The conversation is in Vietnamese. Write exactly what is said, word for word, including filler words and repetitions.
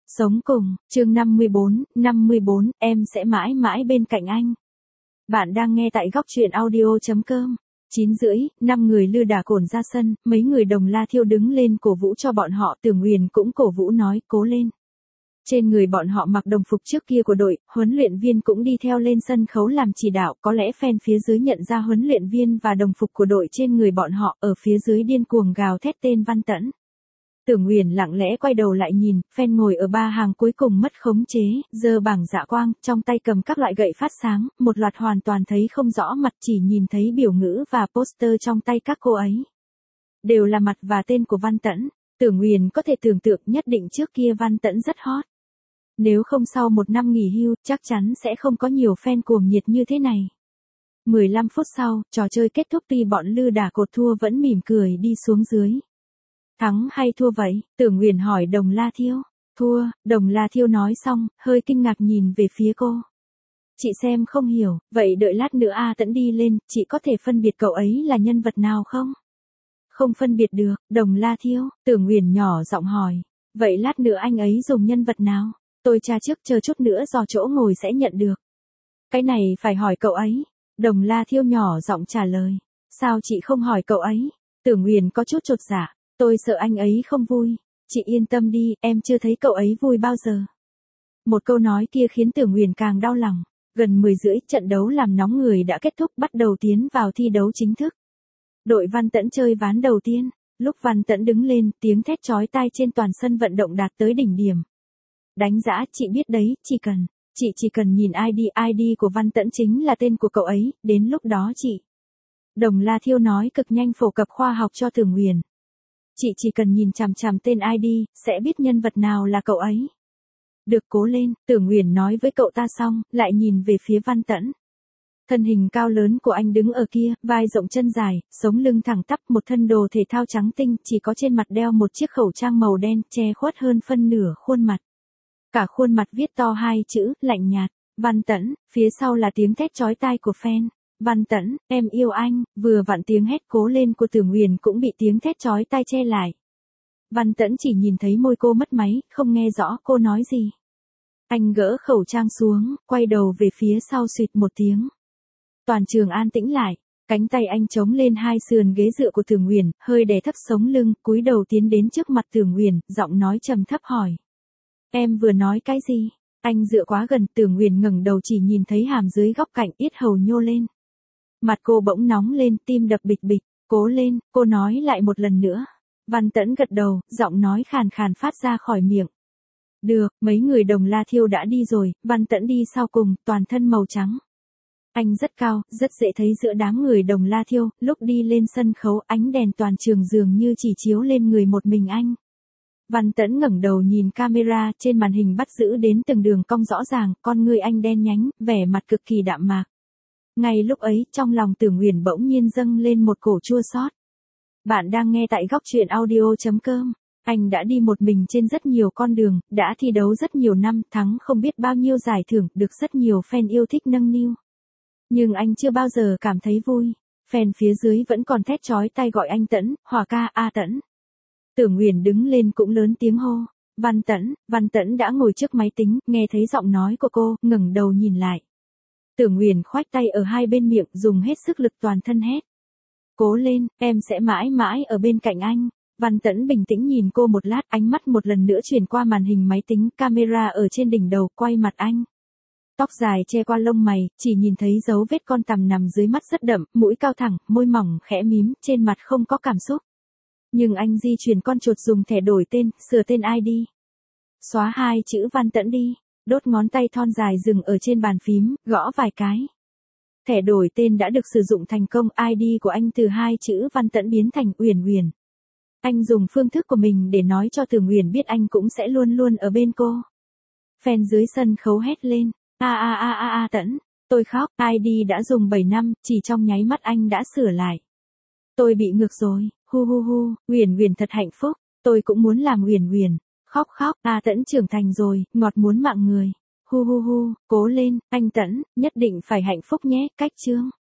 Sống cùng, chương năm mươi bốn, năm mươi bốn, em sẽ mãi mãi bên cạnh anh. Bạn đang nghe tại góc truyện audio chấm com. chín rưỡi, năm người lư đả cồn ra sân, mấy người Đồng La Thiêu đứng lên cổ vũ cho bọn họ, Tưởng Huyền cũng cổ vũ nói, cố lên. Trên người bọn họ mặc đồng phục trước kia của đội, huấn luyện viên cũng đi theo lên sân khấu làm chỉ đạo, có lẽ fan phía dưới nhận ra huấn luyện viên và đồng phục của đội trên người bọn họ, ở phía dưới điên cuồng gào thét tên Văn Tẫn. Tưởng Huyền lặng lẽ quay đầu lại nhìn, fan ngồi ở ba hàng cuối cùng mất khống chế, giơ bảng dạ quang, trong tay cầm các loại gậy phát sáng, một loạt hoàn toàn thấy không rõ mặt, chỉ nhìn thấy biểu ngữ và poster trong tay các cô ấy. Đều là mặt và tên của Văn Tẫn. Tưởng Huyền có thể tưởng tượng nhất định trước kia Văn Tẫn rất hot. Nếu không sau một năm nghỉ hưu, chắc chắn sẽ không có nhiều fan cuồng nhiệt như thế này. mười lăm phút sau, trò chơi kết thúc, tuy bọn lư đả cột thua vẫn mỉm cười đi xuống dưới. Thắng hay thua vậy? Tưởng Huyền hỏi Đồng La Thiêu. Thua, Đồng La Thiêu nói xong, hơi kinh ngạc nhìn về phía cô. Chị xem không hiểu, vậy đợi lát nữa A Tẫn đi lên, chị có thể phân biệt cậu ấy là nhân vật nào không? Không phân biệt được, Đồng La Thiêu, Tưởng Huyền nhỏ giọng hỏi. Vậy lát nữa anh ấy dùng nhân vật nào? Tôi tra trước, chờ chút nữa dò chỗ ngồi sẽ nhận được. Cái này phải hỏi cậu ấy. Đồng La Thiêu nhỏ giọng trả lời. Sao chị không hỏi cậu ấy? Tưởng Huyền có chút chột dạ. Tôi sợ anh ấy không vui. Chị yên tâm đi, em chưa thấy cậu ấy vui bao giờ. Một câu nói kia khiến Tưởng Huyền càng đau lòng. Gần mười rưỡi, trận đấu làm nóng người đã kết thúc, bắt đầu tiến vào thi đấu chính thức. Đội Văn Tẫn chơi ván đầu tiên. Lúc Văn Tẫn đứng lên, tiếng thét chói tai trên toàn sân vận động đạt tới đỉnh điểm. Đánh giã, chị biết đấy, chỉ cần, chị chỉ cần nhìn i đê, i đê của Văn Tẫn chính là tên của cậu ấy, đến lúc đó chị. Đồng La Thiêu nói cực nhanh phổ cập khoa học cho Tưởng Huyền. Chị chỉ cần nhìn chằm chằm tên i đê, sẽ biết nhân vật nào là cậu ấy. Được, cố lên, Tưởng Huyền nói với cậu ta xong, lại nhìn về phía Văn Tẫn. Thân hình cao lớn của anh đứng ở kia, vai rộng chân dài, sống lưng thẳng tắp, một thân đồ thể thao trắng tinh, chỉ có trên mặt đeo một chiếc khẩu trang màu đen, che khuất hơn phân nửa khuôn mặt. Cả khuôn mặt viết to hai chữ, lạnh nhạt, Văn Tẫn, phía sau là tiếng thét chói tai của fan. Văn Tẫn, em yêu anh, vừa vặn tiếng hét cố lên của Tưởng Huyền cũng bị tiếng thét chói tai che lại. Văn Tẫn chỉ nhìn thấy môi cô mất máy, không nghe rõ cô nói gì. Anh gỡ khẩu trang xuống, quay đầu về phía sau xịt một tiếng. Toàn trường an tĩnh lại, cánh tay anh chống lên hai sườn ghế dựa của Tưởng Huyền, hơi đè thấp sống lưng, cúi đầu tiến đến trước mặt Tưởng Huyền, giọng nói trầm thấp hỏi. Em vừa nói cái gì? Anh dựa quá gần, Tưởng Huyền ngẩng đầu chỉ nhìn thấy hàm dưới góc cạnh, yết hầu nhô lên. Mặt cô bỗng nóng lên, tim đập bịch bịch, cố lên, cô nói lại một lần nữa. Văn Tẫn gật đầu, giọng nói khàn khàn phát ra khỏi miệng. Được, mấy người Đồng La Thiêu đã đi rồi, Văn Tẫn đi sau cùng, toàn thân màu trắng. Anh rất cao, rất dễ thấy giữa đám người Đồng La Thiêu, lúc đi lên sân khấu ánh đèn toàn trường dường như chỉ chiếu lên người một mình anh. Văn Tẫn ngẩng đầu nhìn camera, trên màn hình bắt giữ đến từng đường cong rõ ràng, con người anh đen nhánh, vẻ mặt cực kỳ đạm mạc. Ngay lúc ấy, trong lòng Tưởng Huyền bỗng nhiên dâng lên một cổ chua xót. Bạn đang nghe tại góc truyện audio chấm com. Anh đã đi một mình trên rất nhiều con đường, đã thi đấu rất nhiều năm, thắng không biết bao nhiêu giải thưởng, được rất nhiều fan yêu thích nâng niu. Nhưng anh chưa bao giờ cảm thấy vui. Fan phía dưới vẫn còn thét chói tai gọi anh Tẫn, Hòa ca, A Tẫn. Tưởng Huyền đứng lên cũng lớn tiếng hô. Văn Tẫn, Văn Tẫn đã ngồi trước máy tính, nghe thấy giọng nói của cô, ngẩng đầu nhìn lại. Tưởng Huyền khoách tay ở hai bên miệng, dùng hết sức lực toàn thân hét. Cố lên, em sẽ mãi mãi ở bên cạnh anh. Văn Tẫn bình tĩnh nhìn cô một lát, ánh mắt một lần nữa chuyển qua màn hình máy tính, camera ở trên đỉnh đầu, quay mặt anh. Tóc dài che qua lông mày, chỉ nhìn thấy dấu vết con tằm nằm dưới mắt rất đậm, mũi cao thẳng, môi mỏng, khẽ mím, trên mặt không có cảm xúc. Nhưng anh di chuyển con chuột dùng thẻ đổi tên, sửa tên i đê. Xóa hai chữ Văn Tẫn đi, đốt ngón tay thon dài dừng ở trên bàn phím, gõ vài cái. Thẻ đổi tên đã được sử dụng thành công, i đê của anh từ hai chữ Văn Tẫn biến thành Uyển Huyền. Anh dùng phương thức của mình để nói cho Tưởng Huyền biết anh cũng sẽ luôn luôn ở bên cô. Fan dưới sân khấu hét lên, a a a a a Tẫn, tôi khóc, i đê đã dùng bảy năm, chỉ trong nháy mắt anh đã sửa lại. Tôi bị ngược rồi, hu hu hu, Uyển Huyền thật hạnh phúc, tôi cũng muốn làm Uyển Huyền, khóc khóc, A Tẫn trưởng thành rồi, ngọt muốn mạng người, hu hu hu, cố lên, anh Tẫn, nhất định phải hạnh phúc nhé, cách chương.